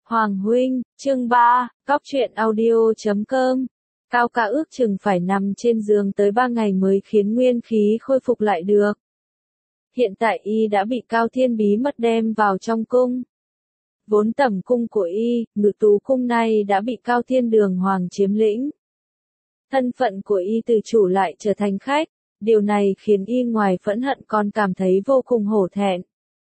Hoàng huynh, chương 3, Cóc truyện audio.com. Cao ca ước chừng phải nằm trên giường tới 3 ngày mới khiến nguyên khí khôi phục lại được. Hiện tại y đã bị Cao Thiên bí mật đem vào trong cung. Vốn tẩm cung của y, Ngự Tú cung này đã bị Cao Thiên Đường Hoàng chiếm lĩnh. Thân phận của y từ chủ lại trở thành khách, điều này khiến y ngoài phẫn hận còn cảm thấy vô cùng hổ thẹn.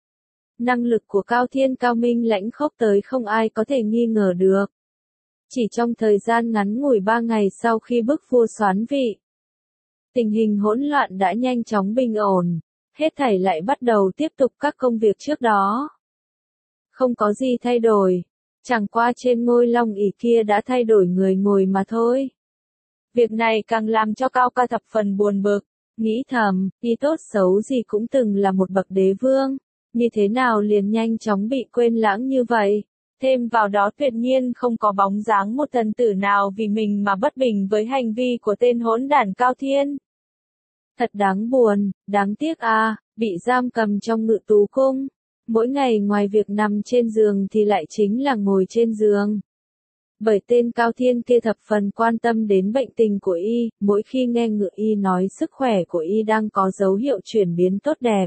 Năng lực của Cao Thiên cao minh lãnh khốc tới không ai có thể nghi ngờ được. Chỉ trong thời gian ngắn ngủi 3 ngày sau khi bức vua soán vị, tình hình hỗn loạn đã nhanh chóng bình ổn, hết thảy lại bắt đầu tiếp tục các công việc trước đó. Không có gì thay đổi, chẳng qua trên ngôi long ỷ kia đã thay đổi người ngồi mà thôi. Việc này càng làm cho Cao ca thập phần buồn bực, nghĩ thầm, y tốt xấu gì cũng từng là một bậc đế vương, như thế nào liền nhanh chóng bị quên lãng như vậy. Thêm vào đó tuyệt nhiên không có bóng dáng một thần tử nào vì mình mà bất bình với hành vi của tên hỗn đản Cao Thiên. Thật đáng buồn, đáng tiếc à, bị giam cầm trong Ngự Tú cung. Mỗi ngày ngoài việc nằm trên giường thì lại chính là ngồi trên giường. Bởi tên Cao Thiên kia thập phần quan tâm đến bệnh tình của y, mỗi khi nghe Ngự y nói sức khỏe của y đang có dấu hiệu chuyển biến tốt đẹp,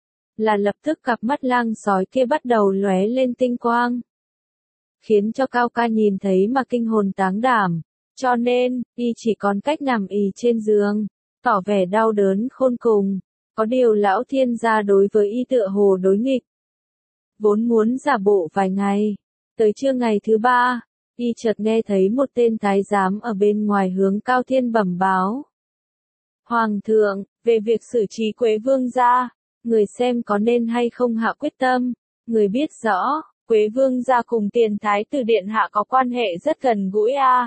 là lập tức cặp mắt lang sói kia bắt đầu lóe lên tinh quang, khiến cho Cao ca nhìn thấy mà kinh hồn táng đảm, cho nên, y chỉ còn cách nằm ì trên giường, tỏ vẻ đau đớn khôn cùng. Có điều lão thiên gia đối với y tựa hồ đối nghịch. Vốn muốn giả bộ vài ngày, tới trưa ngày thứ 3, y chợt nghe thấy một tên thái giám ở bên ngoài hướng Cao Thiên bẩm báo. Hoàng thượng, về việc xử trí Quế Vương gia, người xem có nên hay không hạ quyết tâm, người biết rõ. Quế Vương gia cùng Tiền Thái tử điện hạ có quan hệ rất gần gũi a.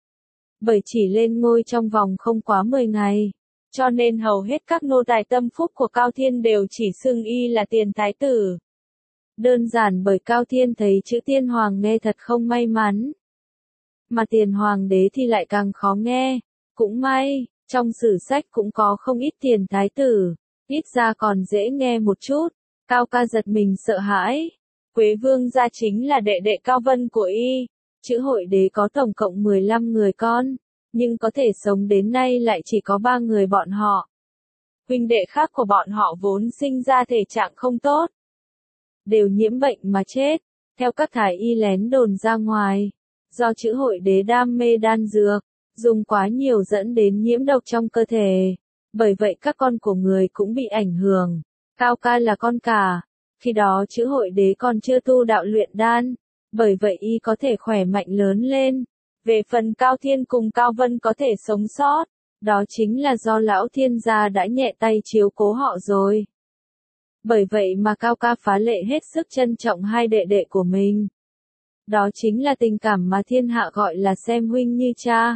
Bởi chỉ lên ngôi trong vòng không quá 10 ngày, cho nên hầu hết các nô tài tâm phúc của Cao Thiên đều chỉ xưng y là Tiền Thái tử. Đơn giản bởi Cao Thiên thấy chữ Tiên Hoàng nghe thật không may mắn. Mà Tiền Hoàng đế thì lại càng khó nghe. Cũng may, trong sử sách cũng có không ít Tiền Thái tử, ít ra còn dễ nghe một chút. Cao ca giật mình sợ hãi. Quế Vương gia chính là đệ đệ Cao Vân của y. Chữ Hội đế có tổng cộng 15 người con, nhưng có thể sống đến nay lại chỉ có 3 người bọn họ. Huynh đệ khác của bọn họ vốn sinh ra thể trạng không tốt, đều nhiễm bệnh mà chết. Theo các thái y lén đồn ra ngoài, do chữ Hội đế đam mê đan dược, dùng quá nhiều dẫn đến nhiễm độc trong cơ thể. Bởi vậy các con của người cũng bị ảnh hưởng. Cao ca là con cả. Khi đó chữ Hội đế còn chưa tu đạo luyện đan, bởi vậy y có thể khỏe mạnh lớn lên. Về phần Cao Thiên cùng Cao Vân có thể sống sót, đó chính là do lão thiên gia đã nhẹ tay chiếu cố họ rồi. Bởi vậy mà Cao ca phá lệ hết sức trân trọng hai đệ đệ của mình. Đó chính là tình cảm mà thiên hạ gọi là xem huynh như cha.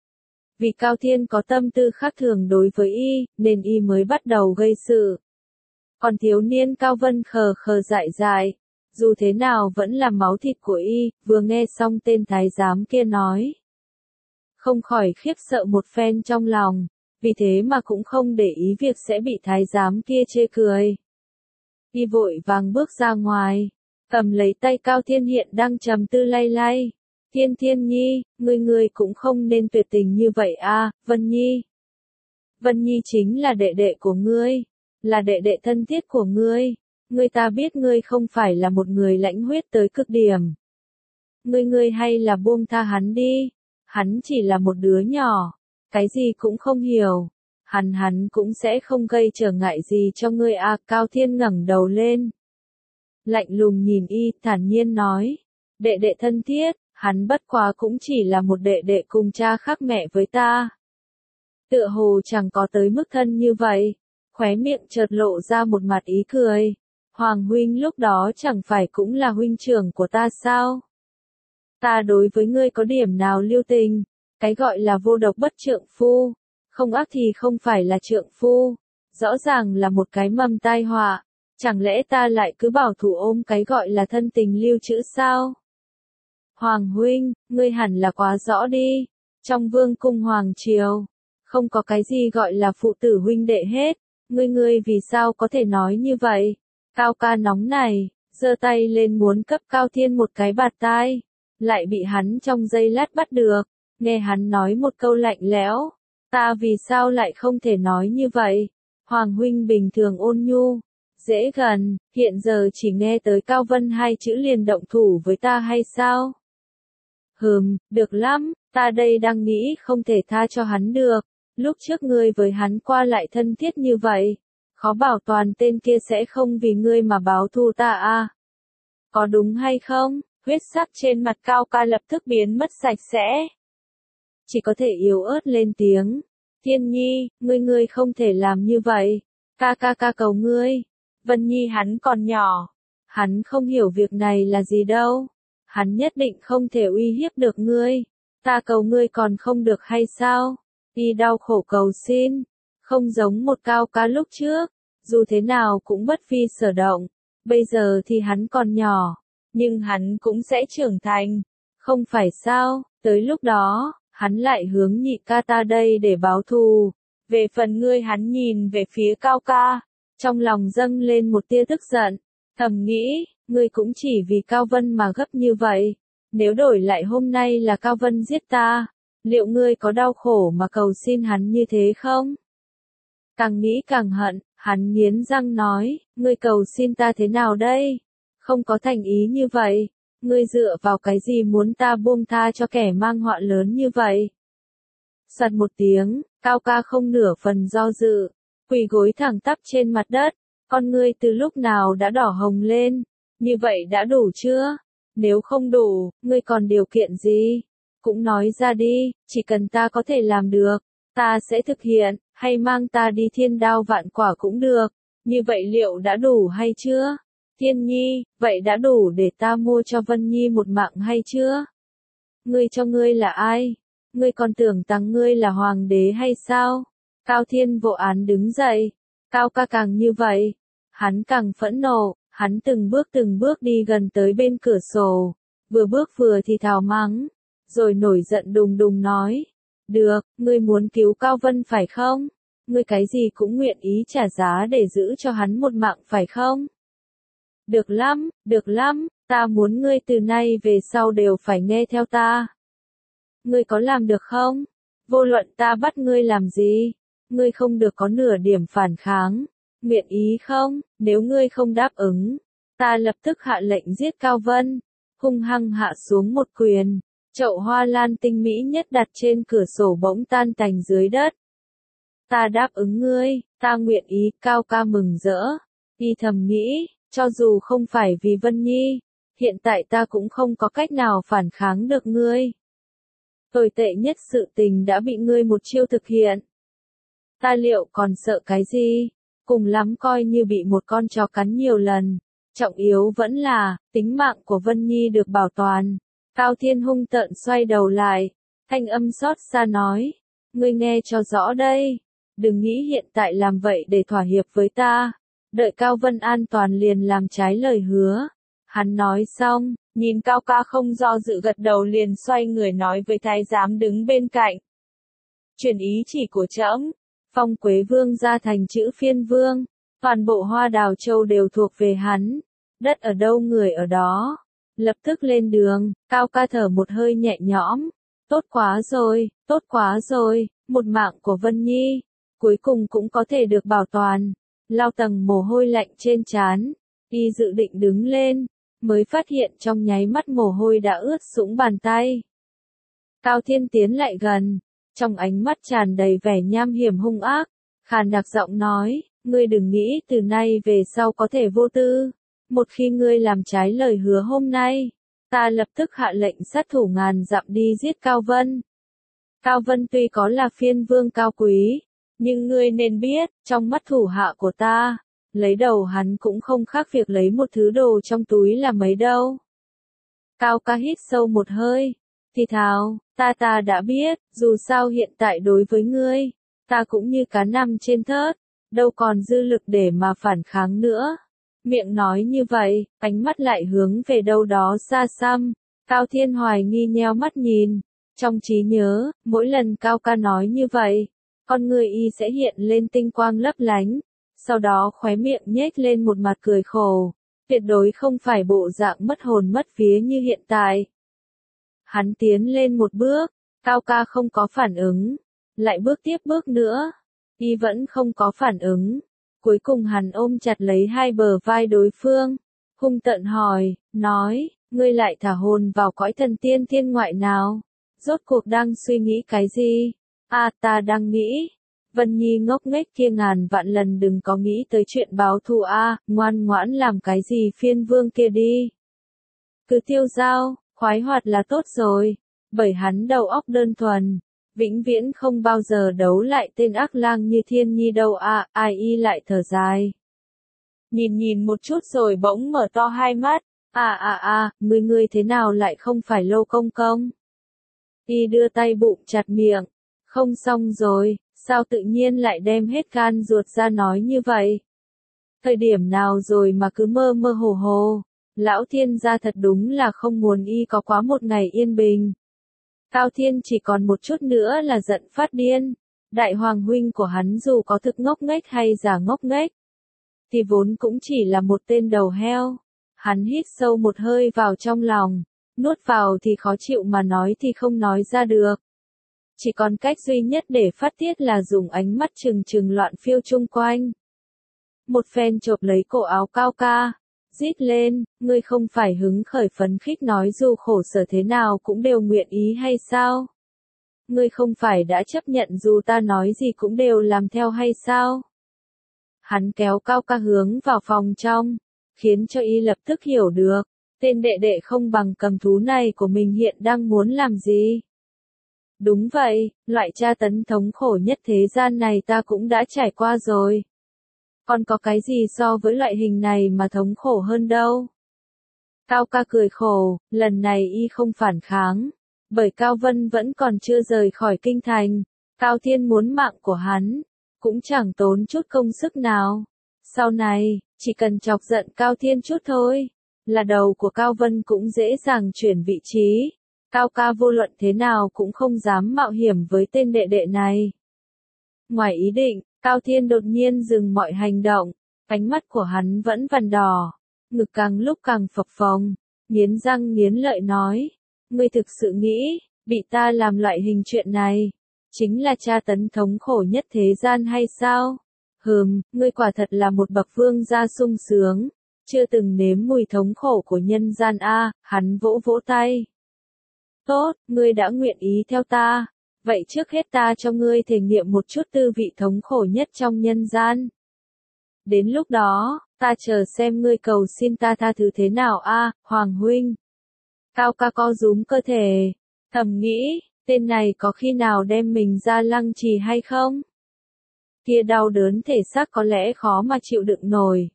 Vì Cao Thiên có tâm tư khác thường đối với y, nên y mới bắt đầu gây sự. Còn thiếu niên Cao Vân khờ khờ dại dại, dù thế nào vẫn là máu thịt của y. Vừa nghe xong tên thái giám kia nói, không khỏi khiếp sợ một phen trong lòng, vì thế mà cũng không để ý việc sẽ bị thái giám kia chê cười. Y vội vàng bước ra ngoài, cầm lấy tay Cao Thiên hiện đang trầm tư lay lay. Thiên Thiên Nhi, ngươi cũng không nên tuyệt tình như vậy a, Vân Nhi. Vân Nhi chính là đệ đệ của ngươi, là đệ đệ thân thiết của ngươi. Ngươi ta biết ngươi không phải là một người lãnh huyết tới cực điểm. Ngươi hay là buông tha hắn đi, hắn chỉ là một đứa nhỏ, cái gì cũng không hiểu. Hắn cũng sẽ không gây trở ngại gì cho ngươi à. Cao Thiên ngẩng đầu lên, lạnh lùng nhìn y, thản nhiên nói, đệ đệ thân thiết, hắn bất quá cũng chỉ là một đệ đệ cùng cha khác mẹ với ta. Tựa hồ chẳng có tới mức thân như vậy. Khóe miệng chợt lộ ra một mặt ý cười. Hoàng huynh lúc đó chẳng phải cũng là huynh trưởng của ta sao? Ta đối với ngươi có điểm nào lưu tình? Cái gọi là vô độc bất trượng phu, không ác thì không phải là trượng phu, rõ ràng là một cái mầm tai họa. Chẳng lẽ ta lại cứ bảo thủ ôm cái gọi là thân tình lưu trữ sao? Hoàng huynh, ngươi hẳn là quá rõ đi. Trong vương cung hoàng triều, không có cái gì gọi là phụ tử huynh đệ hết. Ngươi vì sao có thể nói như vậy? Cao ca nóng này, giơ tay lên muốn cấp Cao Thiên một cái bạt tai, lại bị hắn trong giây lát bắt được, nghe hắn nói một câu lạnh lẽo, ta vì sao lại không thể nói như vậy, Hoàng huynh bình thường ôn nhu, dễ gần, hiện giờ chỉ nghe tới Cao Vân hai chữ liền động thủ với ta hay sao? Được lắm, ta đây đang nghĩ không thể tha cho hắn được, lúc trước ngươi với hắn qua lại thân thiết như vậy, khó bảo toàn tên kia sẽ không vì ngươi mà báo thù ta à? Có đúng hay không? Huyết sắc trên mặt Cao Ca lập tức biến mất sạch sẽ. Chỉ có thể yếu ớt lên tiếng. Thiên Nhi, ngươi không thể làm như vậy. Ca cầu ngươi. Vân Nhi hắn còn nhỏ. Hắn không hiểu việc này là gì đâu. Hắn nhất định không thể uy hiếp được ngươi. Ta cầu ngươi còn không được hay sao? Y đau khổ cầu xin. Không giống một Cao Ca lúc trước. Dù thế nào cũng bất phi sở động. Bây giờ thì hắn còn nhỏ. Nhưng hắn cũng sẽ trưởng thành. Không phải sao, tới lúc đó, hắn lại hướng nhị ca ta đây để báo thù. Về phần ngươi hắn nhìn về phía Cao Ca. Trong lòng dâng lên một tia tức giận. Thầm nghĩ, ngươi cũng chỉ vì Cao Vân mà gấp như vậy. Nếu đổi lại hôm nay là Cao Vân giết ta, liệu ngươi có đau khổ mà cầu xin hắn như thế không? Càng nghĩ càng hận, hắn nghiến răng nói, ngươi cầu xin ta thế nào đây? Không có thành ý như vậy, ngươi dựa vào cái gì muốn ta buông tha cho kẻ mang họa lớn như vậy? Sật một tiếng, Cao Ca không nửa phần do dự, quỳ gối thẳng tắp trên mặt đất, con ngươi từ lúc nào đã đỏ hồng lên, như vậy đã đủ chưa? Nếu không đủ, ngươi còn điều kiện gì? Cũng nói ra đi, chỉ cần ta có thể làm được, ta sẽ thực hiện, hay mang ta đi thiên đao vạn quả cũng được, như vậy liệu đã đủ hay chưa? Thiên Nhi, vậy đã đủ để ta mua cho Vân Nhi một mạng hay chưa? Ngươi cho ngươi là ai? Ngươi còn tưởng rằng ngươi là hoàng đế hay sao? Cao Thiên vô án đứng dậy. Cao Ca càng như vậy. Hắn càng phẫn nộ, hắn từng bước đi gần tới bên cửa sổ. Vừa bước vừa thì thào mắng. Rồi nổi giận đùng đùng nói. Được, ngươi muốn cứu Cao Vân phải không? Ngươi cái gì cũng nguyện ý trả giá để giữ cho hắn một mạng phải không? Được lắm, ta muốn ngươi từ nay về sau đều phải nghe theo ta. Ngươi có làm được không? Vô luận ta bắt ngươi làm gì? Ngươi không được có nửa điểm phản kháng. Nguyện ý không? Nếu ngươi không đáp ứng, ta lập tức hạ lệnh giết Cao Vân. Hung hăng hạ xuống một quyền. Chậu hoa lan tinh mỹ nhất đặt trên cửa sổ bỗng tan tành dưới đất. Ta đáp ứng ngươi, ta nguyện ý, Cao Ca mừng rỡ. Y thầm nghĩ, cho dù không phải vì Vân Nhi, hiện tại ta cũng không có cách nào phản kháng được ngươi. Tồi tệ nhất sự tình đã bị ngươi một chiêu thực hiện. Ta liệu còn sợ cái gì? Cùng lắm coi như bị một con chó cắn nhiều lần. Trọng yếu vẫn là, tính mạng của Vân Nhi được bảo toàn. Cao Thiên hung tợn xoay đầu lại, thanh âm xót xa nói. Ngươi nghe cho rõ đây. Đừng nghĩ hiện tại làm vậy để thỏa hiệp với ta. Đợi Cao Vân an toàn liền làm trái lời hứa. Hắn nói xong, nhìn Cao Ca không do dự gật đầu liền xoay người nói với thái giám đứng bên cạnh. Truyền ý chỉ của trẫm, phong Quế Vương ra thành chữ Phiên Vương, toàn bộ Hoa Đào Châu đều thuộc về hắn. Đất ở đâu người ở đó. Lập tức lên đường, Cao Ca thở một hơi nhẹ nhõm. Tốt quá rồi, một mạng của Vân Nhi, cuối cùng cũng có thể được bảo toàn. Lau tầng mồ hôi lạnh trên trán, y dự định đứng lên, mới phát hiện trong nháy mắt mồ hôi đã ướt sũng bàn tay. Cao Thiên tiến lại gần, trong ánh mắt tràn đầy vẻ nham hiểm hung ác, khàn đặc giọng nói, ngươi đừng nghĩ từ nay về sau có thể vô tư. Một khi ngươi làm trái lời hứa hôm nay, ta lập tức hạ lệnh sát thủ ngàn dặm đi giết Cao Vân. Cao Vân tuy có là Phiên Vương cao quý, nhưng ngươi nên biết, trong mắt thủ hạ của ta, lấy đầu hắn cũng không khác việc lấy một thứ đồ trong túi là mấy đâu. Cao Ca hít sâu một hơi, thì thào, ta đã biết, dù sao hiện tại đối với ngươi, ta cũng như cá nằm trên thớt, đâu còn dư lực để mà phản kháng nữa. Miệng nói như vậy, ánh mắt lại hướng về đâu đó xa xăm. Cao Thiên hoài nghi nheo mắt nhìn, trong trí nhớ, mỗi lần Cao Ca nói như vậy, con người y sẽ hiện lên tinh quang lấp lánh, sau đó khóe miệng nhếch lên một mặt cười khổ. Tuyệt đối không phải bộ dạng mất hồn mất vía như hiện tại. Hắn tiến lên một bước, Cao ca không có phản ứng, lại bước tiếp bước nữa, y vẫn không có phản ứng. Cuối cùng hắn ôm chặt lấy hai bờ vai đối phương, hung tợn hỏi, nói, ngươi lại thả hồn vào cõi thần tiên thiên ngoại nào? Rốt cuộc đang suy nghĩ cái gì? À, ta đang nghĩ. Vân Nhi ngốc nghếch kia ngàn vạn lần đừng có nghĩ tới chuyện báo thù a, ngoan ngoãn làm cái gì phiên vương kia đi. Cứ tiêu dao, khoái hoạt là tốt rồi, bởi hắn đầu óc đơn thuần, vĩnh viễn không bao giờ đấu lại tên ác lang như Thiên Nhi đâu a, ai y lại thở dài. Nhìn một chút rồi bỗng mở to hai mắt, ngươi thế nào lại không phải Lô công công? Y đưa tay bụng chặt miệng, không xong rồi, sao tự nhiên lại đem hết gan ruột ra nói như vậy? Thời điểm nào rồi mà cứ mơ mơ hồ hồ, lão thiên gia thật đúng là không muốn y có quá một ngày yên bình. Cao Thiên chỉ còn một chút nữa là giận phát điên, đại hoàng huynh của hắn dù có thực ngốc nghếch hay giả ngốc nghếch, thì vốn cũng chỉ là một tên đầu heo. Hắn hít sâu một hơi vào trong lòng, nuốt vào thì khó chịu mà nói thì không nói ra được. Chỉ còn cách duy nhất để phát tiết là dùng ánh mắt trừng trừng loạn phiêu chung quanh. Một phen chộp lấy cổ áo Cao ca, rít lên, ngươi không phải hứng khởi phấn khích nói dù khổ sở thế nào cũng đều nguyện ý hay sao? Ngươi không phải đã chấp nhận dù ta nói gì cũng đều làm theo hay sao? Hắn kéo Cao ca hướng vào phòng trong, khiến cho y lập tức hiểu được, tên đệ đệ không bằng cầm thú này của mình hiện đang muốn làm gì. Đúng vậy, loại tra tấn thống khổ nhất thế gian này ta cũng đã trải qua rồi. Còn có cái gì so với loại hình này mà thống khổ hơn đâu? Cao ca cười khổ, lần này y không phản kháng, bởi Cao Vân vẫn còn chưa rời khỏi kinh thành, Cao Thiên muốn mạng của hắn, cũng chẳng tốn chút công sức nào. Sau này, chỉ cần chọc giận Cao Thiên chút thôi, là đầu của Cao Vân cũng dễ dàng chuyển vị trí. Cao ca vô luận thế nào cũng không dám mạo hiểm với tên đệ đệ này. Ngoài ý định, Cao Thiên đột nhiên dừng mọi hành động, ánh mắt của hắn vẫn vằn đỏ, ngực càng lúc càng phập phồng, nghiến răng nghiến lợi nói, ngươi thực sự nghĩ, bị ta làm loại hình chuyện này, chính là tra tấn thống khổ nhất thế gian hay sao? Ngươi quả thật là một bậc vương gia sung sướng, chưa từng nếm mùi thống khổ của nhân gian a, hắn vỗ vỗ tay. Tốt, ngươi đã nguyện ý theo ta, vậy trước hết ta cho ngươi thể nghiệm một chút tư vị thống khổ nhất trong nhân gian. Đến lúc đó, ta chờ xem ngươi cầu xin ta tha thứ thế nào a, Hoàng huynh. Cao ca co rúm cơ thể, thầm nghĩ, tên này có khi nào đem mình ra lăng trì hay không? Kia đau đớn thể xác có lẽ khó mà chịu đựng nổi.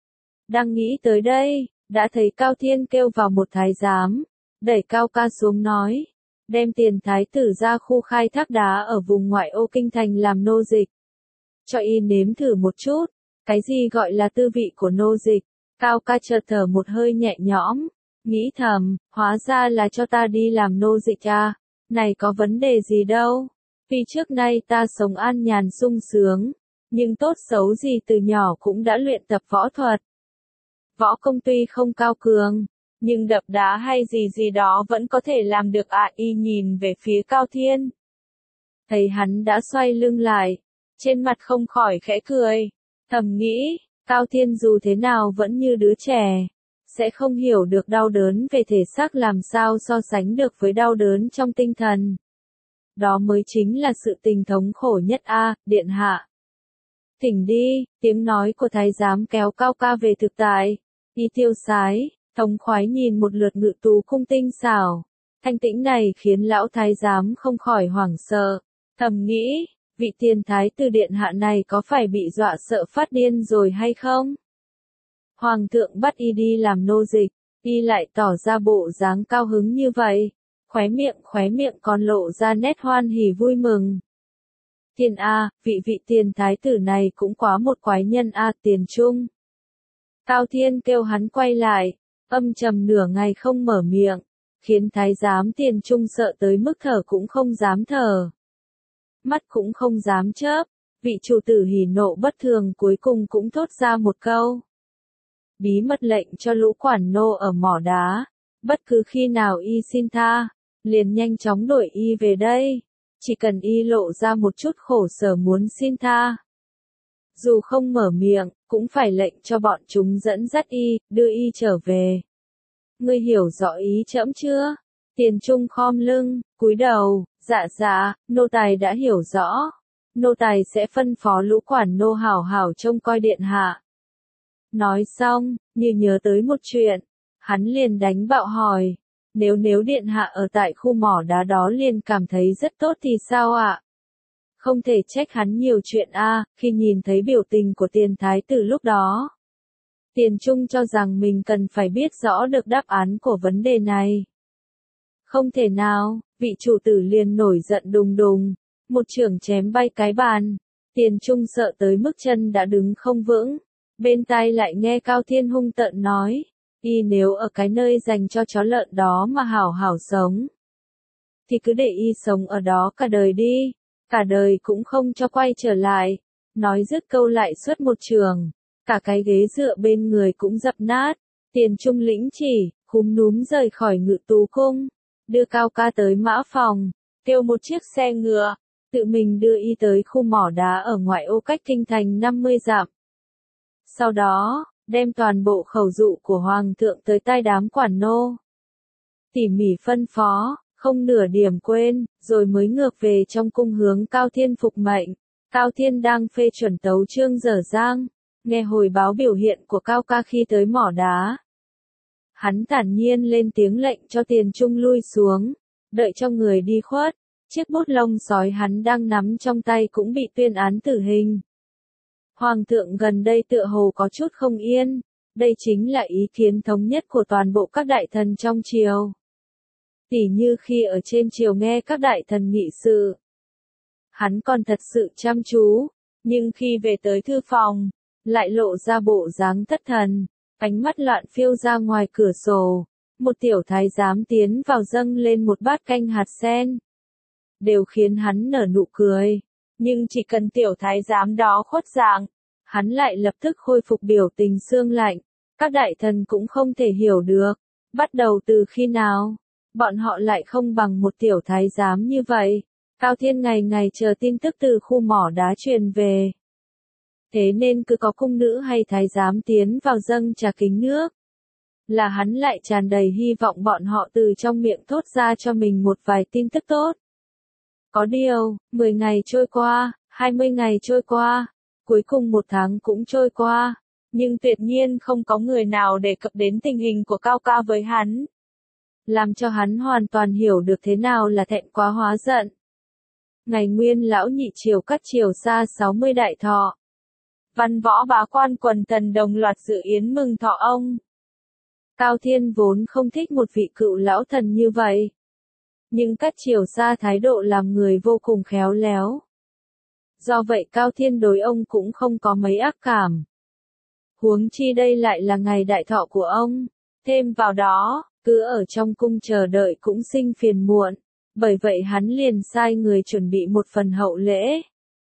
Đang nghĩ tới đây, đã thấy Cao Thiên kêu vào một thái giám, đẩy Cao ca xuống nói, đem Tiền thái tử ra khu khai thác đá ở vùng ngoại ô kinh thành làm nô dịch. Cho y nếm thử một chút, cái gì gọi là tư vị của nô dịch? Cao ca chợt thở một hơi nhẹ nhõm, nghĩ thầm, hóa ra là cho ta đi làm nô dịch à, này có vấn đề gì đâu, vì trước nay ta sống an nhàn sung sướng, nhưng tốt xấu gì từ nhỏ cũng đã luyện tập võ thuật. Võ công tuy không cao cường, nhưng đập đá hay gì đó vẫn có thể làm được ạ. Y nhìn về phía Cao Thiên, thấy hắn đã xoay lưng lại, trên mặt không khỏi khẽ cười, thầm nghĩ, Cao Thiên dù thế nào vẫn như đứa trẻ, sẽ không hiểu được đau đớn về thể xác làm sao so sánh được với đau đớn trong tinh thần. Đó mới chính là sự tình thống khổ nhất a, điện hạ. Thỉnh đi, tiếng nói của thái giám kéo Cao ca về thực tại, y tiêu sái, thống khoái nhìn một lượt ngự tú cung tinh xảo. Thanh tĩnh này khiến lão thái giám không khỏi hoảng sợ, thầm nghĩ, vị Tiền thái tử điện hạ này có phải bị dọa sợ phát điên rồi hay không? Hoàng thượng bắt y đi làm nô dịch, y lại tỏ ra bộ dáng cao hứng như vậy, khóe miệng còn lộ ra nét hoan hỉ vui mừng. Tiền a, vị Tiền thái tử này cũng quá một quái nhân a, Tiền Trung. Cao Thiên kêu hắn quay lại, âm trầm nửa ngày không mở miệng, khiến thái giám Tiền Trung sợ tới mức thở cũng không dám thở, mắt cũng không dám chớp. Vị chủ tử hỉ nộ bất thường cuối cùng cũng thốt ra một câu. bí mật lệnh cho lũ quản nô ở mỏ đá, bất cứ khi nào y xin tha, liền nhanh chóng đuổi y về đây, chỉ cần y lộ ra một chút khổ sở muốn xin tha. Dù không mở miệng, cũng phải lệnh cho bọn chúng dẫn dắt y, đưa y trở về. Ngươi hiểu rõ ý trẫm chưa? Tiền Trung khom lưng, cúi đầu, dạ, nô tài đã hiểu rõ. Nô tài sẽ phân phó lũ quản nô hảo hảo trông coi điện hạ. Nói xong, như nhớ tới một chuyện, hắn liền đánh bạo hỏi, nếu điện hạ ở tại khu mỏ đá đó liền cảm thấy rất tốt thì sao ạ? Không thể trách hắn nhiều chuyện khi nhìn thấy biểu tình của tiền thái tử lúc đó. Tiền Trung cho rằng mình cần phải biết rõ được đáp án của vấn đề này. Không thể nào, vị chủ tử liền nổi giận đùng đùng, một chưởng chém bay cái bàn. Tiền Trung sợ tới mức chân đã đứng không vững, bên tai lại nghe Cao Thiên hung tợn nói, y nếu ở cái nơi dành cho chó lợn đó mà hảo hảo sống, thì cứ để y sống ở đó cả đời đi, cả đời cũng không cho quay trở lại. Nói dứt câu lại xuất một chưởng, cả cái ghế dựa bên người cũng dập nát. Tiền Trung lĩnh chỉ, khúm núm rời khỏi Ngự Tú cung, đưa Cao Ca tới mã phòng, kêu một chiếc xe ngựa, tự mình đưa y tới khu mỏ đá ở ngoại ô cách kinh thành 50 dặm. Sau đó, đem toàn bộ khẩu dụ của Hoàng thượng tới tai đám quản nô. Tỉ mỉ phân phó, không nửa điểm quên, rồi mới ngược về trong cung hướng Cao Thiên phục mệnh. Cao Thiên đang phê chuẩn tấu chương dở dang, nghe hồi báo biểu hiện của Cao Ca khi tới mỏ đá. Hắn thản nhiên lên tiếng lệnh cho Tiền Trung lui xuống, đợi cho người đi khuất, chiếc bút lông sói hắn đang nắm trong tay cũng bị tuyên án tử hình. Hoàng thượng gần đây tựa hồ có chút không yên, đây chính là ý kiến thống nhất của toàn bộ các đại thần trong triều. Tỉ như khi ở trên triều nghe các đại thần nghị sự, hắn còn thật sự chăm chú, nhưng khi về tới thư phòng, lại lộ ra bộ dáng thất thần, ánh mắt loạn phiêu ra ngoài cửa sổ. Một tiểu thái giám tiến vào dâng lên một bát canh hạt sen, đều khiến hắn nở nụ cười, nhưng chỉ cần tiểu thái giám đó khuất dạng, hắn lại lập tức khôi phục biểu tình xương lạnh. Các đại thần cũng không thể hiểu được, bắt đầu từ khi nào, bọn họ lại không bằng một tiểu thái giám như vậy. Cao Thiên ngày ngày chờ tin tức từ khu mỏ đá truyền về. Thế nên cứ có cung nữ hay thái giám tiến vào dâng trà kính nước, là hắn lại tràn đầy hy vọng bọn họ từ trong miệng thốt ra cho mình một vài tin tức tốt. Có điều, 10 ngày trôi qua, 20 ngày trôi qua, cuối cùng 1 tháng cũng trôi qua, nhưng tuyệt nhiên không có người nào đề cập đến tình hình của Cao Ca với hắn. Làm cho hắn hoàn toàn hiểu được thế nào là thẹn quá hóa giận. Ngày Nguyên Lão Nhị Triều cắt triều xa 60 đại thọ. Văn võ bá quan quần thần đồng loạt dự yến mừng thọ ông. Cao Thiên vốn không thích một vị cựu lão thần như vậy. Nhưng cắt triều xa thái độ làm người vô cùng khéo léo. Do vậy Cao Thiên đối ông cũng không có mấy ác cảm. Huống chi đây lại là ngày đại thọ của ông. Thêm vào đó, cứ ở trong cung chờ đợi cũng sinh phiền muộn. Bởi vậy hắn liền sai người chuẩn bị một phần hậu lễ.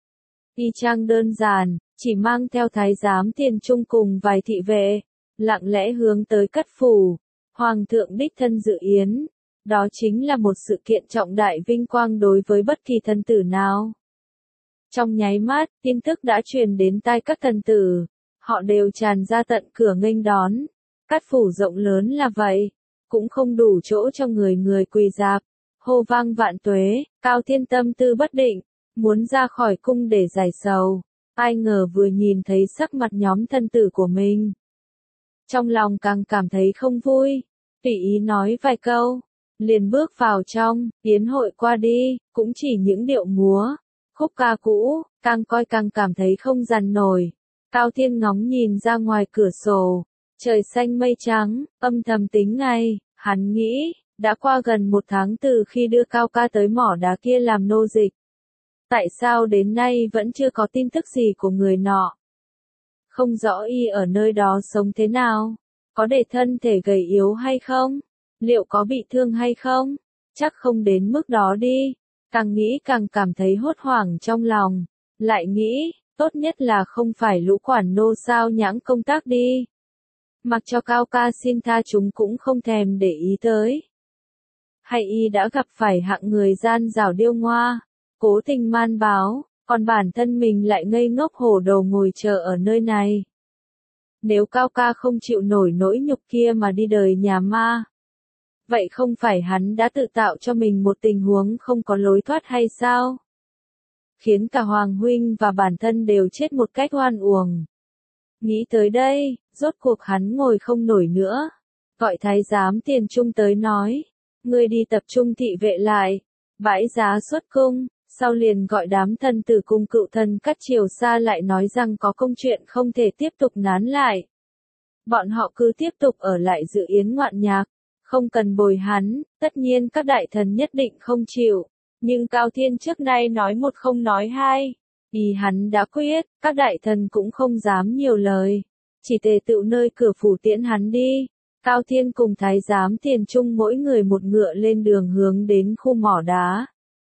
Y chang đơn giản, chỉ mang theo thái giám Tiền Trung cùng vài thị vệ, lặng lẽ hướng tới Cất phủ. Hoàng thượng đích thân dự yến. Đó chính là một sự kiện trọng đại vinh quang đối với bất kỳ thần tử nào. Trong nháy mắt, tin tức đã truyền đến tai các thần tử. Họ đều tràn ra tận cửa nghênh đón. Cát phủ rộng lớn là vậy, cũng không đủ chỗ cho người quỳ rạp. Hô vang vạn tuế, Cao Thiên tâm tư bất định, muốn ra khỏi cung để giải sầu. Ai ngờ vừa nhìn thấy sắc mặt nhóm thân tử của mình, trong lòng càng cảm thấy không vui, tùy ý nói vài câu, liền bước vào trong. Yến hội qua đi, cũng chỉ những điệu múa, khúc ca cũ, càng coi càng cảm thấy không dằn nổi. Cao Thiên ngóng nhìn ra ngoài cửa sổ, trời xanh mây trắng, âm thầm tính ngay, hắn nghĩ, đã qua gần 1 tháng từ khi đưa Cao Ca tới mỏ đá kia làm nô dịch. Tại sao đến nay vẫn chưa có tin tức gì của người nọ? Không rõ y ở nơi đó sống thế nào? Có để thân thể gầy yếu hay không? Liệu có bị thương hay không? Chắc không đến mức đó đi. Càng nghĩ càng cảm thấy hốt hoảng trong lòng. Lại nghĩ, tốt nhất là không phải lũ quản nô sao nhãng công tác đi. mặc cho Cao ca xin tha chúng cũng không thèm để ý tới. Hay y đã gặp phải hạng người gian dảo điêu ngoa, cố tình man báo, còn bản thân mình lại ngây ngốc hổ đồ ngồi chờ ở nơi này. Nếu Cao ca không chịu nổi nỗi nhục kia mà đi đời nhà ma, vậy không phải hắn đã tự tạo cho mình một tình huống không có lối thoát hay sao? Khiến cả Hoàng huynh và bản thân đều chết một cách oan uổng. Nghĩ tới đây, rốt cuộc hắn ngồi không nổi nữa. Gọi thái giám Tiền Trung tới nói, ngươi đi tập trung thị vệ lại, bãi giá xuất cung, sau liền gọi đám thần tử cùng cựu thần Cát Triều Sa lại nói rằng có công chuyện không thể tiếp tục nán lại. Bọn họ cứ tiếp tục ở lại dự yến ngoạn nhạc, không cần bồi hắn, tất nhiên các đại thần nhất định không chịu. Nhưng Cao Thiên trước nay nói một không nói hai, ý hắn đã quyết, các đại thần cũng không dám nhiều lời, chỉ tề tựu nơi cửa phủ tiễn hắn đi. Cao Thiên cùng thái giám Tiền Trung mỗi người một ngựa lên đường hướng đến khu mỏ đá.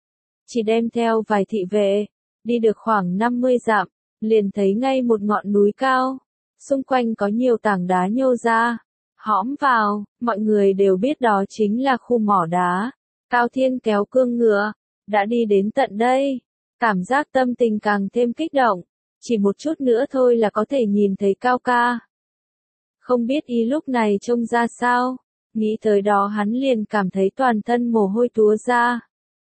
Chỉ đem theo vài thị vệ, đi được khoảng 50 dặm, liền thấy ngay một ngọn núi cao, xung quanh có nhiều tảng đá nhô ra, hõm vào, mọi người đều biết đó chính là khu mỏ đá. Cao Thiên kéo cương ngựa, đã đi đến tận đây, cảm giác tâm tình càng thêm kích động, chỉ một chút nữa thôi là có thể nhìn thấy Cao ca. Không biết y lúc này trông ra sao, nghĩ tới đó hắn liền cảm thấy toàn thân mồ hôi túa ra.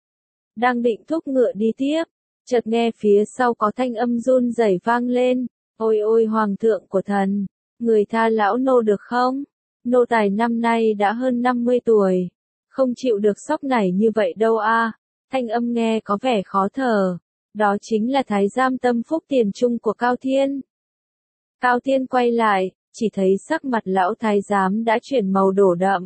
Đang định thúc ngựa đi tiếp, chợt nghe phía sau có thanh âm run rẩy vang lên, ôi ôi hoàng thượng của thần, người tha lão nô được không? Nô tài năm nay đã hơn 50 tuổi, không chịu được sóc này như vậy đâu a. Thanh âm nghe có vẻ khó thở, đó chính là thái giám Tâm Phúc Tiền Trung của Cao Thiên. Cao Thiên quay lại, chỉ thấy sắc mặt lão thái giám đã chuyển màu đỏ đậm.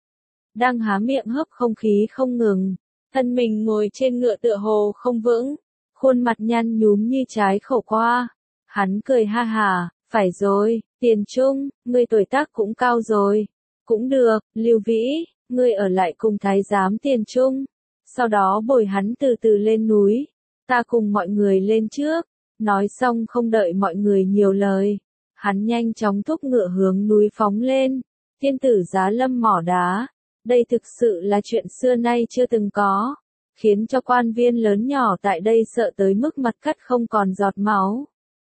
Đang há miệng hấp không khí không ngừng, thân mình ngồi trên ngựa tựa hồ không vững, khuôn mặt nhăn nhúm như trái khổ qua. Hắn cười ha hà, phải rồi, Tiền Trung, ngươi tuổi tác cũng cao rồi. Cũng được, Lưu Vĩ, ngươi ở lại cùng thái giám Tiền Trung. Sau đó bồi hắn từ từ lên núi, ta cùng mọi người lên trước. Nói xong không đợi mọi người nhiều lời, hắn nhanh chóng thúc ngựa hướng núi phóng lên. Thiên tử giá lâm mỏ đá, đây thực sự là chuyện xưa nay chưa từng có, khiến cho quan viên lớn nhỏ tại đây sợ tới mức mặt cắt không còn giọt máu.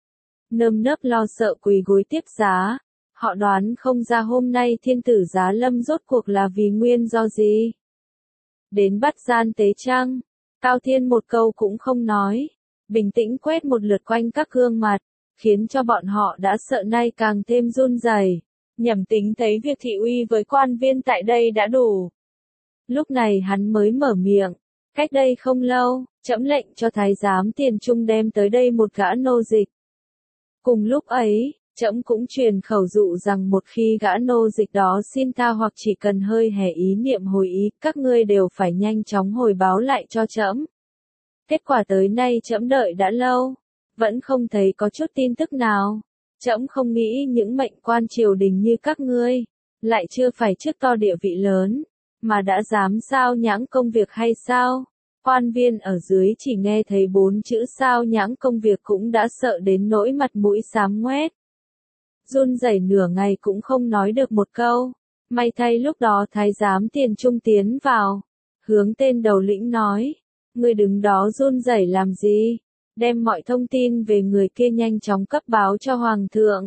Nơm nớp lo sợ quỳ gối tiếp giá, họ đoán không ra hôm nay thiên tử giá lâm rốt cuộc là vì nguyên do gì. Đến bắt gian tế trăng, Cao Thiên một câu cũng không nói, bình tĩnh quét một lượt quanh các gương mặt, khiến cho bọn họ đã sợ nay càng thêm run rẩy. Nhẩm Tính thấy việc thị uy với quan viên tại đây đã đủ. Lúc này hắn mới mở miệng, cách đây không lâu, trẫm lệnh cho thái giám Tiền Trung đem tới đây một gã nô dịch. Cùng lúc ấy, trẫm cũng truyền khẩu dụ rằng một khi gã nô dịch đó xin tha hoặc chỉ cần hơi hé ý niệm hồi ý, các ngươi đều phải nhanh chóng hồi báo lại cho trẫm. Kết quả tới nay trẫm đợi đã lâu, vẫn không thấy có chút tin tức nào. Trẫm không nghĩ những mệnh quan triều đình như các ngươi, lại chưa phải chức to địa vị lớn, mà đã dám sao nhãng công việc hay sao? Quan viên ở dưới chỉ nghe thấy 4 chữ sao nhãng công việc cũng đã sợ đến nỗi mặt mũi xám ngoét. Run rẩy nửa ngày cũng không nói được một câu. May thay lúc đó thái giám Tiền Trung tiến vào, hướng tên đầu lĩnh nói, ngươi đứng đó run rẩy làm gì? Đem mọi thông tin về người kia nhanh chóng cấp báo cho hoàng thượng.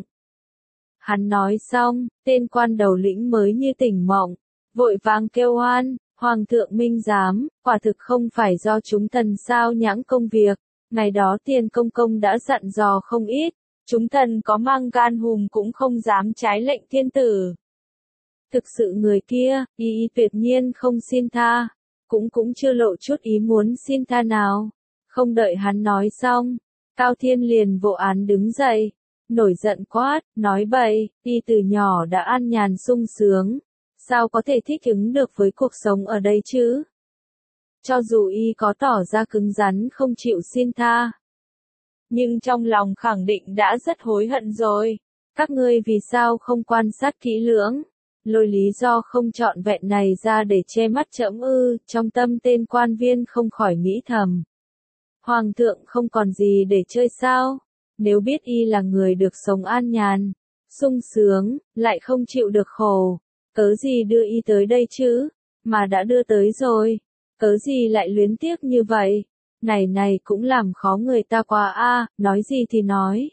Hắn nói xong, tên quan đầu lĩnh mới như tỉnh mộng, vội vàng kêu oan, hoàng thượng minh giám, quả thực không phải do chúng thần sao nhãng công việc, ngày đó Tiền công công đã dặn dò không ít, chúng thần có mang gan hùm cũng không dám trái lệnh thiên tử. Thực sự người kia, ý tuyệt nhiên không xin tha, cũng chưa lộ chút ý muốn xin tha nào. Không đợi hắn nói xong, Cao Thiên liền vỗ án đứng dậy, nổi giận quát, nói bậy, y từ nhỏ đã an nhàn sung sướng, sao có thể thích ứng được với cuộc sống ở đây chứ? Cho dù y có tỏ ra cứng rắn không chịu xin tha, nhưng trong lòng khẳng định đã rất hối hận rồi. Các ngươi vì sao không quan sát kỹ lưỡng, lôi lý do không trọn vẹn này ra để che mắt trẫm ư? Trong tâm tên quan viên không khỏi nghĩ thầm. Hoàng thượng không còn gì để chơi sao? Nếu biết y là người được sống an nhàn, sung sướng, lại không chịu được khổ. Cớ gì đưa y tới đây chứ, mà đã đưa tới rồi, cớ gì lại luyến tiếc như vậy, này cũng làm khó người ta quá a, nói gì thì nói.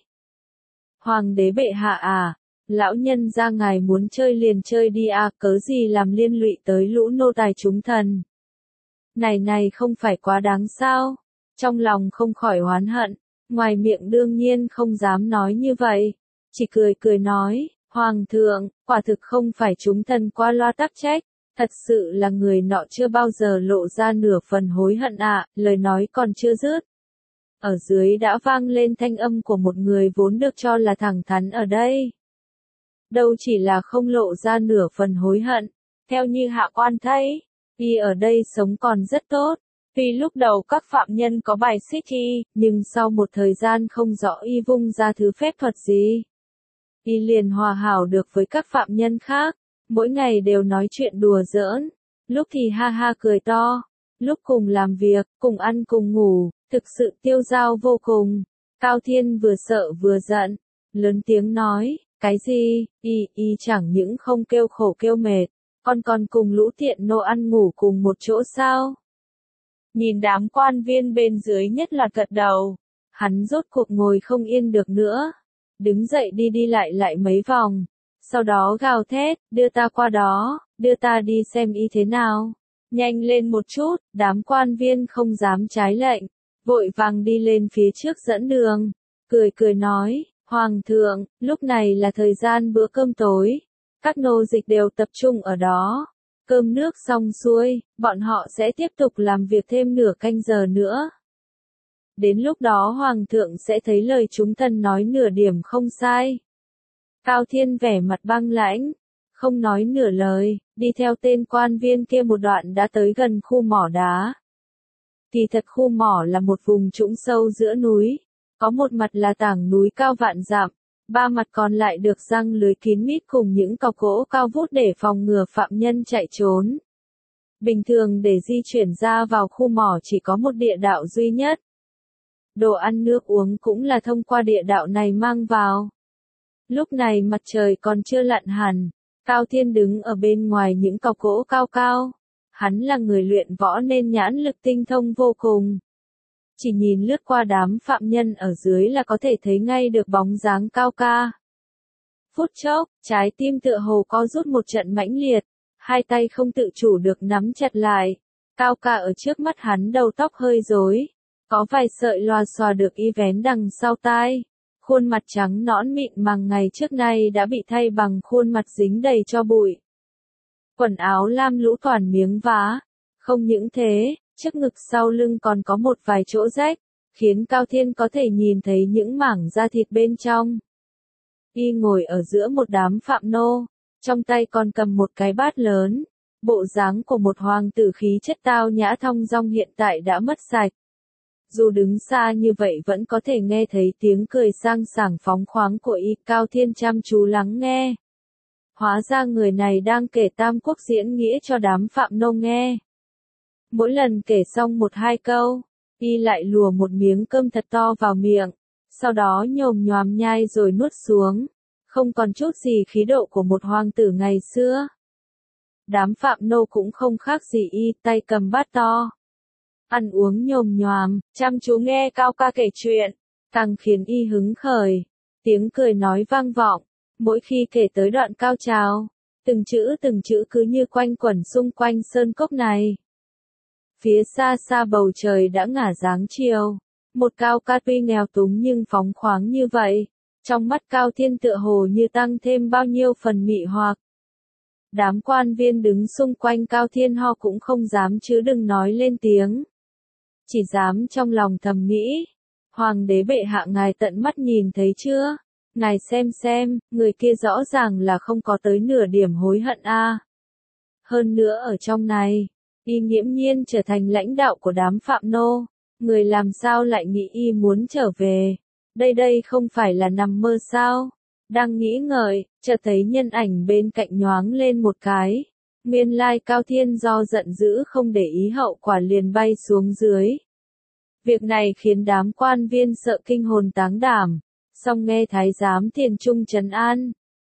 Hoàng đế bệ hạ à, lão nhân ra ngài muốn chơi liền chơi đi à, cớ gì làm liên lụy tới lũ nô tài chúng thần. Này không phải quá đáng sao, trong lòng không khỏi oán hận, ngoài miệng đương nhiên không dám nói như vậy, chỉ cười nói, Hoàng thượng, quả thực không phải chúng thần qua loa tắc trách, thật sự là người nọ chưa bao giờ lộ ra nửa phần hối hận ạ, lời nói còn chưa dứt. Ở dưới đã vang lên thanh âm của một người vốn được cho là thẳng thắn ở đây. Đâu chỉ là không lộ ra nửa phần hối hận, theo như hạ quan thấy, y ở đây sống còn rất tốt. Tuy lúc đầu các phạm nhân có bài xích y, nhưng sau một thời gian không rõ y vung ra thứ phép thuật gì. Y liền hòa hảo được với các phạm nhân khác, mỗi ngày đều nói chuyện đùa giỡn, lúc thì ha ha cười to, lúc cùng làm việc, cùng ăn cùng ngủ, thực sự tiêu dao vô cùng. Cao Thiên vừa sợ vừa giận, lớn tiếng nói, cái gì, y chẳng những không kêu khổ kêu mệt, còn cùng lũ tiện nô ăn ngủ cùng một chỗ sao? Nhìn đám quan viên bên dưới nhất là gật đầu, hắn rốt cuộc ngồi không yên được nữa, đứng dậy đi lại mấy vòng, sau đó gào thét, đưa ta qua đó, đưa ta đi xem y thế nào, nhanh lên một chút, đám quan viên không dám trái lệnh, vội vàng đi lên phía trước dẫn đường, cười nói, Hoàng thượng, lúc này là thời gian bữa cơm tối, các nô dịch đều tập trung ở đó. Cơm nước xong xuôi, bọn họ sẽ tiếp tục làm việc thêm nửa canh giờ nữa. Đến lúc đó Hoàng thượng sẽ thấy lời chúng thần nói nửa điểm không sai. Cao Thiên vẻ mặt băng lãnh, không nói nửa lời, đi theo tên quan viên kia một đoạn đã tới gần khu mỏ đá. Kỳ thật khu mỏ là một vùng trũng sâu giữa núi, có một mặt là tảng núi cao vạn dặm. Ba mặt còn lại được răng lưới kín mít cùng những cọc gỗ cao vút để phòng ngừa phạm nhân chạy trốn. Bình thường để di chuyển ra vào khu mỏ chỉ có một địa đạo duy nhất. Đồ ăn nước uống cũng là thông qua địa đạo này mang vào. Lúc này mặt trời còn chưa lặn hẳn, Cao Thiên đứng ở bên ngoài những cọc gỗ cao cao. Hắn là người luyện võ nên nhãn lực tinh thông vô cùng. Chỉ nhìn lướt qua đám phạm nhân ở dưới là có thể thấy ngay được bóng dáng Cao ca. Phút chốc, trái tim tựa hồ co rút một trận mãnh liệt, hai tay không tự chủ được nắm chặt lại. Cao ca ở trước mắt hắn đầu tóc hơi rối, có vài sợi loà xòa được y vén đằng sau tai. Khuôn mặt trắng nõn mịn màng ngày trước nay đã bị thay bằng khuôn mặt dính đầy cho bụi. Quần áo lam lũ toàn miếng vá. Không những thế, trước ngực sau lưng còn có một vài chỗ rách, khiến Cao Thiên có thể nhìn thấy những mảng da thịt bên trong. Y ngồi ở giữa một đám phạm nô, trong tay còn cầm một cái bát lớn, bộ dáng của một hoàng tử khí chất tao nhã thong dong hiện tại đã mất sạch. Dù đứng xa như vậy vẫn có thể nghe thấy tiếng cười sang sảng phóng khoáng của y. Cao Thiên chăm chú lắng nghe. Hóa ra người này đang kể Tam Quốc diễn nghĩa cho đám phạm nô nghe. Mỗi lần kể xong một hai câu, y lại lùa một miếng cơm thật to vào miệng, sau đó nhồm nhoàm nhai rồi nuốt xuống, không còn chút gì khí độ của một hoàng tử ngày xưa. Đám phạm nô cũng không khác gì y, tay cầm bát to. Ăn uống nhồm nhoàm, chăm chú nghe Cao ca kể chuyện, càng khiến y hứng khởi. Tiếng cười nói vang vọng, mỗi khi kể tới đoạn cao trào, từng chữ cứ như quanh quẩn xung quanh sơn cốc này. Phía xa xa bầu trời đã ngả dáng chiều, một Cao ca tuy nghèo túng nhưng phóng khoáng như vậy, trong mắt Cao Thiên tựa hồ như tăng thêm bao nhiêu phần mị hoặc. Đám quan viên đứng xung quanh Cao Thiên ho cũng không dám chứ đừng nói lên tiếng. Chỉ dám trong lòng thầm nghĩ, Hoàng đế bệ hạ ngài tận mắt nhìn thấy chưa? Ngài xem, người kia rõ ràng là không có tới nửa điểm hối hận a. Hơn nữa ở trong này, y nghiễm nhiên trở thành lãnh đạo của đám phạm nô, người làm sao lại nghĩ y muốn trở về? Đây không phải là nằm mơ sao? Đang nghĩ ngợi, chợt thấy nhân ảnh bên cạnh nhoáng lên một cái. Nguyên lai Cao Thiên do giận dữ không để ý hậu quả liền bay xuống dưới. Việc này khiến đám quan viên sợ kinh hồn táng đảm, song nghe thái giám Tiền Trung trấn an,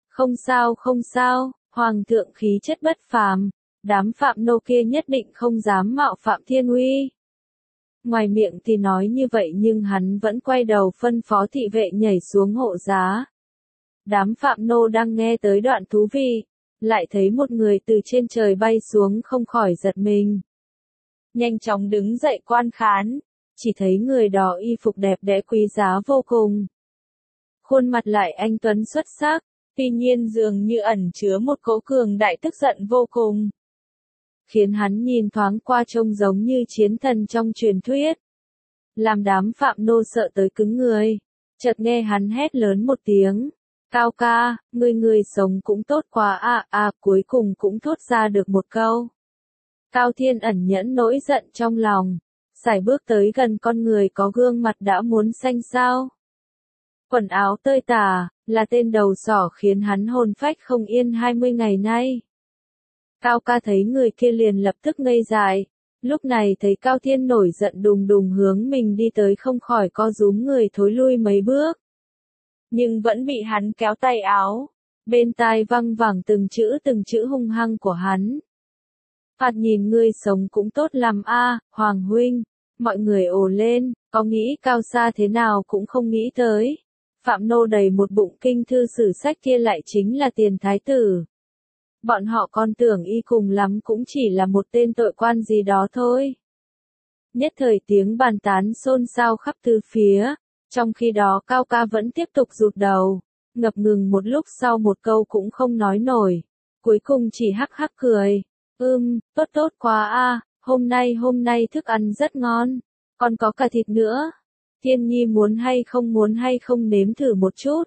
Không sao không sao, hoàng thượng khí chất bất phàm, đám phạm nô kia nhất định không dám mạo phạm thiên uy. Ngoài miệng thì nói như vậy nhưng hắn vẫn quay đầu phân phó thị vệ nhảy xuống hộ giá. Đám phạm nô đang nghe tới đoạn thú vị, lại thấy một người từ trên trời bay xuống không khỏi giật mình. Nhanh chóng đứng dậy quan khán, chỉ thấy người đó y phục đẹp đẽ quý giá vô cùng. Khuôn mặt lại anh tuấn xuất sắc, tuy nhiên dường như ẩn chứa một cỗ cường đại tức giận vô cùng. Khiến hắn nhìn thoáng qua trông giống như chiến thần trong truyền thuyết. Làm đám phạm nô sợ tới cứng người, chợt nghe hắn hét lớn một tiếng. Cao ca, người sống cũng tốt quá cuối cùng cũng thốt ra được một câu. Cao Thiên ẩn nhẫn nỗi giận trong lòng, sải bước tới gần con người có gương mặt đã muốn xanh xao. Quần áo tơi tả, là tên đầu sỏ khiến hắn hồn phách không yên 20 ngày nay. Cao ca thấy người kia liền lập tức ngây dại, lúc này thấy Cao Thiên nổi giận đùng đùng hướng mình đi tới không khỏi co rúm người thối lui mấy bước. Nhưng vẫn bị hắn kéo tay áo, bên tai văng vẳng từng chữ hung hăng của hắn. Phạt nhìn ngươi sống cũng tốt lắm Hoàng huynh, mọi người ồ lên, có nghĩ Cao xa thế nào cũng không nghĩ tới. Phạm nô đầy một bụng kinh thư sử sách kia lại chính là tiền thái tử. Bọn họ còn tưởng y cùng lắm cũng chỉ là một tên tội quan gì đó thôi. Nhất thời tiếng bàn tán xôn xao khắp tứ phía, trong khi đó Cao ca vẫn tiếp tục rụt đầu, ngập ngừng một lúc sau một câu cũng không nói nổi, cuối cùng chỉ hắc hắc cười. Tốt quá hôm nay thức ăn rất ngon, còn có cả thịt nữa. Thiên nhi muốn hay không nếm thử một chút.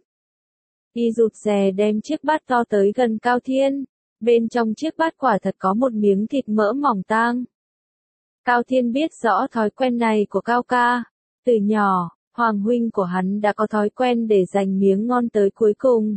Y rụt rè đem chiếc bát to tới gần Cao Thiên, bên trong chiếc bát quả thật có một miếng thịt mỡ mỏng tang. Cao Thiên biết rõ thói quen này của Cao ca, từ nhỏ, Hoàng huynh của hắn đã có thói quen để dành miếng ngon tới cuối cùng.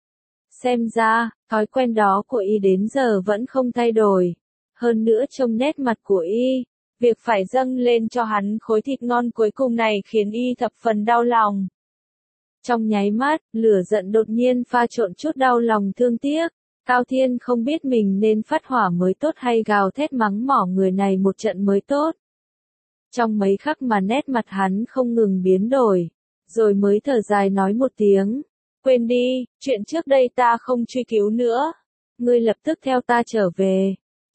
Xem ra, thói quen đó của y đến giờ vẫn không thay đổi. Hơn nữa trông nét mặt của y, việc phải dâng lên cho hắn khối thịt ngon cuối cùng này khiến y thập phần đau lòng. Trong nháy mắt, lửa giận đột nhiên pha trộn chút đau lòng thương tiếc. Cao Thiên không biết mình nên phát hỏa mới tốt hay gào thét mắng mỏ người này một trận mới tốt. Trong mấy khắc mà nét mặt hắn không ngừng biến đổi, rồi mới thở dài nói một tiếng. Quên đi, chuyện trước đây ta không truy cứu nữa. Ngươi lập tức theo ta trở về.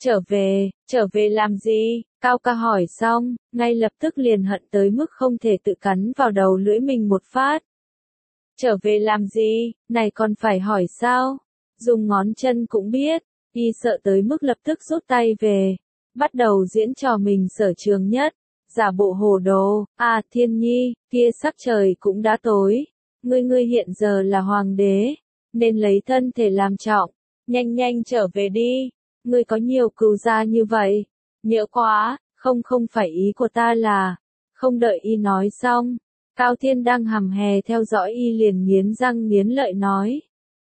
Trở về làm gì? Cao ca hỏi xong, ngay lập tức liền hận tới mức không thể tự cắn vào đầu lưỡi mình một phát. Trở về làm gì? Này còn phải hỏi sao? Dùng ngón chân cũng biết. Y sợ tới mức lập tức rút tay về. Bắt đầu diễn trò mình sở trường nhất. Giả bộ hồ đồ. Thiên nhi, kia sắc trời cũng đã tối. Ngươi hiện giờ là hoàng đế, nên lấy thân thể làm trọng. Nhanh trở về đi. Ngươi có nhiều cừu gia như vậy. Nhỡ quá, không phải ý của ta là. Không đợi y nói xong. Cao Thiên đang hầm hè theo dõi y liền nghiến răng nghiến lợi nói.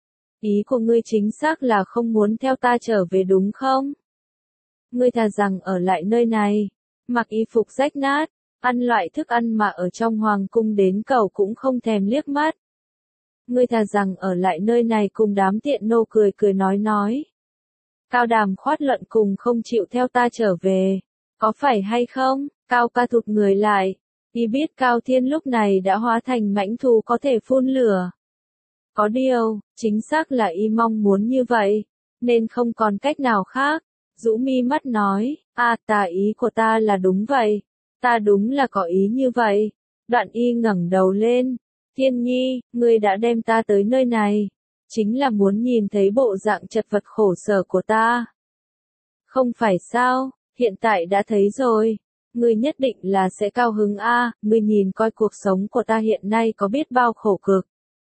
Ý của ngươi chính xác là không muốn theo ta trở về đúng không? Ngươi thà rằng ở lại nơi này, mặc y phục rách nát, ăn loại thức ăn mà ở trong hoàng cung đến cầu cũng không thèm liếc mắt. Ngươi thà rằng ở lại nơi này cùng đám tiện nô cười nói. Cao đàm khoát luận cùng không chịu theo ta trở về. Có phải hay không? Cao ca thụt người lại. Y biết Cao Thiên lúc này đã hóa thành mãnh thú có thể phun lửa. Có điều, chính xác là y mong muốn như vậy, nên không còn cách nào khác. Rũ mi mắt nói, ý của ta là đúng vậy. Ta đúng là có ý như vậy. Đoạn y ngẩng đầu lên. Thiên nhi, ngươi đã đem ta tới nơi này. Chính là muốn nhìn thấy bộ dạng chật vật khổ sở của ta. Không phải sao, hiện tại đã thấy rồi. Ngươi nhất định là sẽ cao hứng ngươi nhìn coi cuộc sống của ta hiện nay có biết bao khổ cực.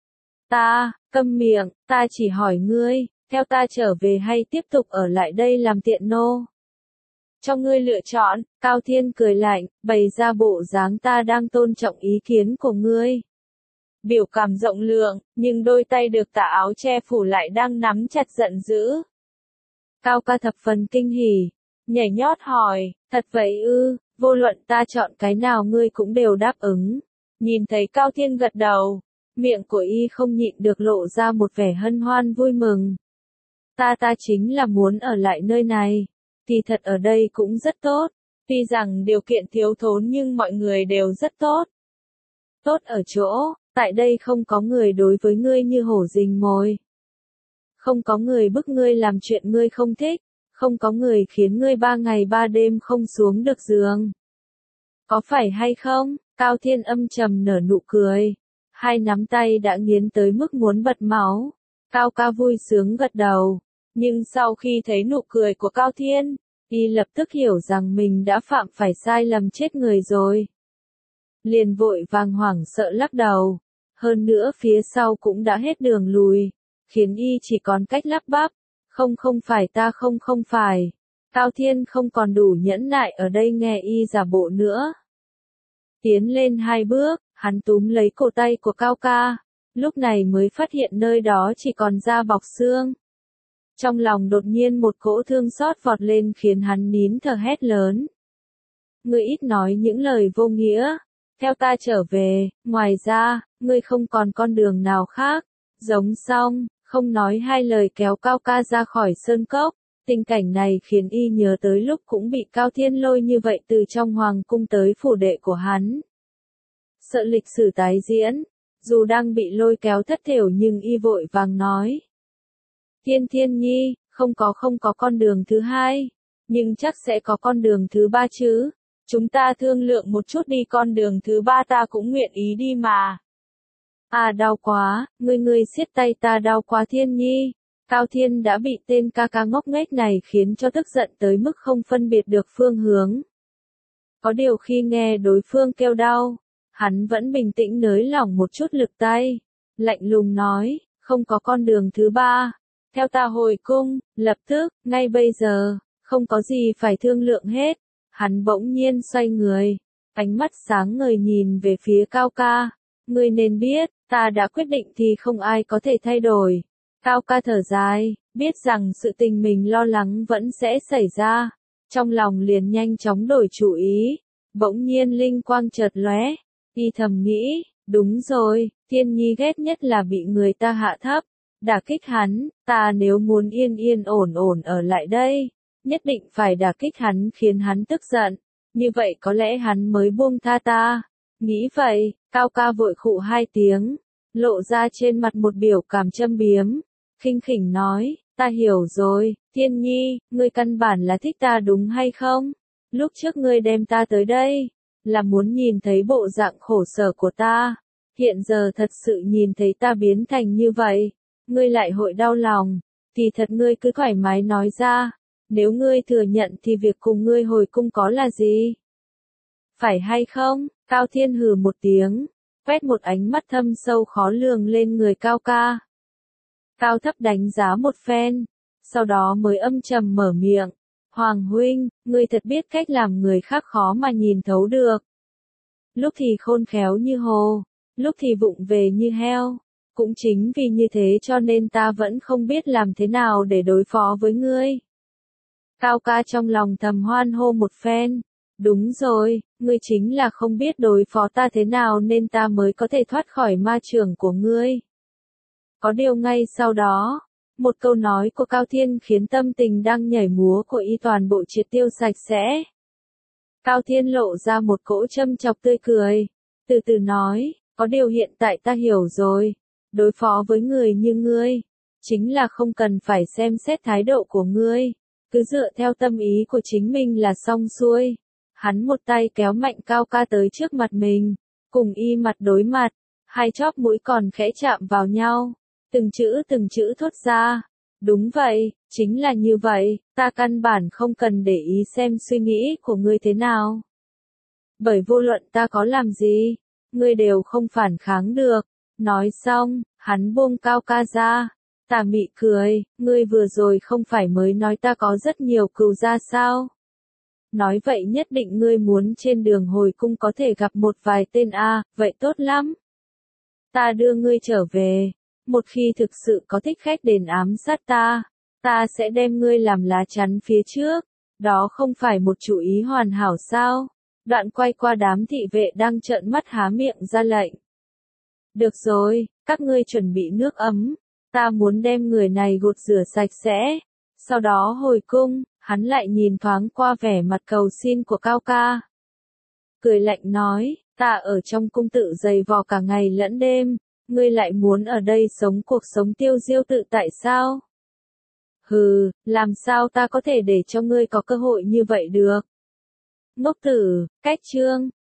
Câm miệng, ta chỉ hỏi ngươi, theo ta trở về hay tiếp tục ở lại đây làm tiện nô? Cho ngươi lựa chọn, Cao Thiên cười lạnh, bày ra bộ dáng ta đang tôn trọng ý kiến của ngươi. Biểu cảm rộng lượng, nhưng đôi tay được tà áo che phủ lại đang nắm chặt giận dữ. Cao ca thập phần kinh hỉ, nhảy nhót hỏi, thật vậy ư, vô luận ta chọn cái nào ngươi cũng đều đáp ứng. Nhìn thấy Cao Thiên gật đầu, Miệng của y không nhịn được lộ ra một vẻ hân hoan vui mừng. Ta chính là muốn ở lại nơi này. Kỳ thật ở đây cũng rất tốt. Tuy rằng điều kiện thiếu thốn nhưng mọi người đều rất tốt. Tốt ở chỗ, tại đây không có người đối với ngươi như hổ rình mồi. Không có người bức ngươi làm chuyện ngươi không thích. Không có người khiến ngươi 3 ngày 3 đêm không xuống được giường. Có phải hay không? Cao Thiên âm trầm nở nụ cười. Hai nắm tay đã nghiến tới mức muốn bật máu. Cao ca vui sướng gật đầu. Nhưng sau khi thấy nụ cười của Cao Thiên, y lập tức hiểu rằng mình đã phạm phải sai lầm chết người rồi. Liền vội vàng hoảng sợ lắc đầu. Hơn nữa phía sau cũng đã hết đường lùi. Khiến y chỉ còn cách lắp bắp. Không phải ta không phải. Cao Thiên không còn đủ nhẫn nại ở đây nghe y giả bộ nữa. Tiến lên 2 bước, hắn túm lấy cổ tay của Cao ca. Lúc này mới phát hiện nơi đó chỉ còn da bọc xương. Trong lòng đột nhiên một cỗ thương xót vọt lên khiến hắn nín thở hét lớn. Ngươi ít nói những lời vô nghĩa. Theo ta trở về, ngoài ra, ngươi không còn con đường nào khác. Giống xong, không nói 2 lời kéo Cao ca ra khỏi sơn cốc. Tình cảnh này khiến y nhớ tới lúc cũng bị Cao Thiên lôi như vậy từ trong hoàng cung tới phủ đệ của hắn. Sợ lịch sử tái diễn, dù đang bị lôi kéo thất thểu nhưng y vội vàng nói. Thiên nhi, không có con đường thứ 2, nhưng chắc sẽ có con đường thứ 3 chứ. Chúng ta thương lượng một chút đi, con đường thứ 3 ta cũng nguyện ý đi mà. À đau quá, ngươi siết tay ta đau quá Thiên nhi. Cao Thiên đã bị tên ca ca ngốc nghếch này khiến cho tức giận tới mức không phân biệt được phương hướng. Có điều khi nghe đối phương kêu đau, hắn vẫn bình tĩnh nới lỏng một chút lực tay, lạnh lùng nói, không có con đường thứ 3, theo ta hồi cung, lập tức, ngay bây giờ, không có gì phải thương lượng hết. Hắn bỗng nhiên xoay người, ánh mắt sáng ngời nhìn về phía Cao ca, ngươi nên biết, ta đã quyết định thì không ai có thể thay đổi. Cao ca thở dài, biết rằng sự tình mình lo lắng vẫn sẽ xảy ra, trong lòng liền nhanh chóng đổi chủ ý, bỗng nhiên linh quang chợt lóe, y thầm nghĩ, đúng rồi, Thiên nhi ghét nhất là bị người ta hạ thấp, đả kích hắn, ta nếu muốn yên ổn ở lại đây, nhất định phải đả kích hắn khiến hắn tức giận, như vậy có lẽ hắn mới buông tha ta. Nghĩ vậy, Cao ca vội khụ 2 tiếng, lộ ra trên mặt một biểu cảm châm biếm. Khinh khỉnh nói, ta hiểu rồi, Thiên nhi, ngươi căn bản là thích ta đúng hay không? Lúc trước ngươi đem ta tới đây, là muốn nhìn thấy bộ dạng khổ sở của ta. Hiện giờ thật sự nhìn thấy ta biến thành như vậy, ngươi lại hội đau lòng. Thì thật ngươi cứ thoải mái nói ra, nếu ngươi thừa nhận thì việc cùng ngươi hồi cung có là gì? Phải hay không? Cao Thiên hừ một tiếng, quét một ánh mắt thâm sâu khó lường lên người Cao ca. Cao thấp đánh giá một phen, sau đó mới âm trầm mở miệng. Hoàng huynh, ngươi thật biết cách làm người khác khó mà nhìn thấu được. Lúc thì khôn khéo như hồ, lúc thì vụng về như heo. Cũng chính vì như thế cho nên ta vẫn không biết làm thế nào để đối phó với ngươi. Cao ca trong lòng thầm hoan hô một phen. Đúng rồi, ngươi chính là không biết đối phó ta thế nào nên ta mới có thể thoát khỏi ma chưởng của ngươi. Có điều ngay sau đó, một câu nói của Cao Thiên khiến tâm tình đang nhảy múa của y toàn bộ triệt tiêu sạch sẽ. Cao Thiên lộ ra một cỗ châm chọc tươi cười, từ từ nói, có điều hiện tại ta hiểu rồi, đối phó với người như ngươi, chính là không cần phải xem xét thái độ của ngươi, cứ dựa theo tâm ý của chính mình là xong xuôi. Hắn một tay kéo mạnh Cao ca tới trước mặt mình, cùng y mặt đối mặt, hai chóp mũi còn khẽ chạm vào nhau, từng chữ thốt ra. Đúng vậy, chính là như vậy, ta căn bản không cần để ý xem suy nghĩ của ngươi thế nào. Bởi vô luận ta có làm gì, ngươi đều không phản kháng được. Nói xong, hắn buông Cao ca ra, tà mị cười, ngươi vừa rồi không phải mới nói ta có rất nhiều cừu gia sao? Nói vậy nhất định ngươi muốn trên đường hồi cung có thể gặp một vài tên vậy tốt lắm. Ta đưa ngươi trở về, một khi thực sự có thích khách đến ám sát ta sẽ đem ngươi làm lá chắn phía trước, đó không phải một chủ ý hoàn hảo sao? Đoạn quay qua đám thị vệ đang trợn mắt há miệng ra lệnh. Được rồi, các ngươi chuẩn bị nước ấm. Ta muốn đem người này gột rửa sạch sẽ. Sau đó hồi cung, hắn lại nhìn thoáng qua vẻ mặt cầu xin của Cao Ca. Cười lạnh nói, ta ở trong cung tự dày vò cả ngày lẫn đêm, ngươi lại muốn ở đây sống cuộc sống tiêu diêu tự tại sao? Hừ, làm sao ta có thể để cho ngươi có cơ hội như vậy được? Ngốc tử, cách chương.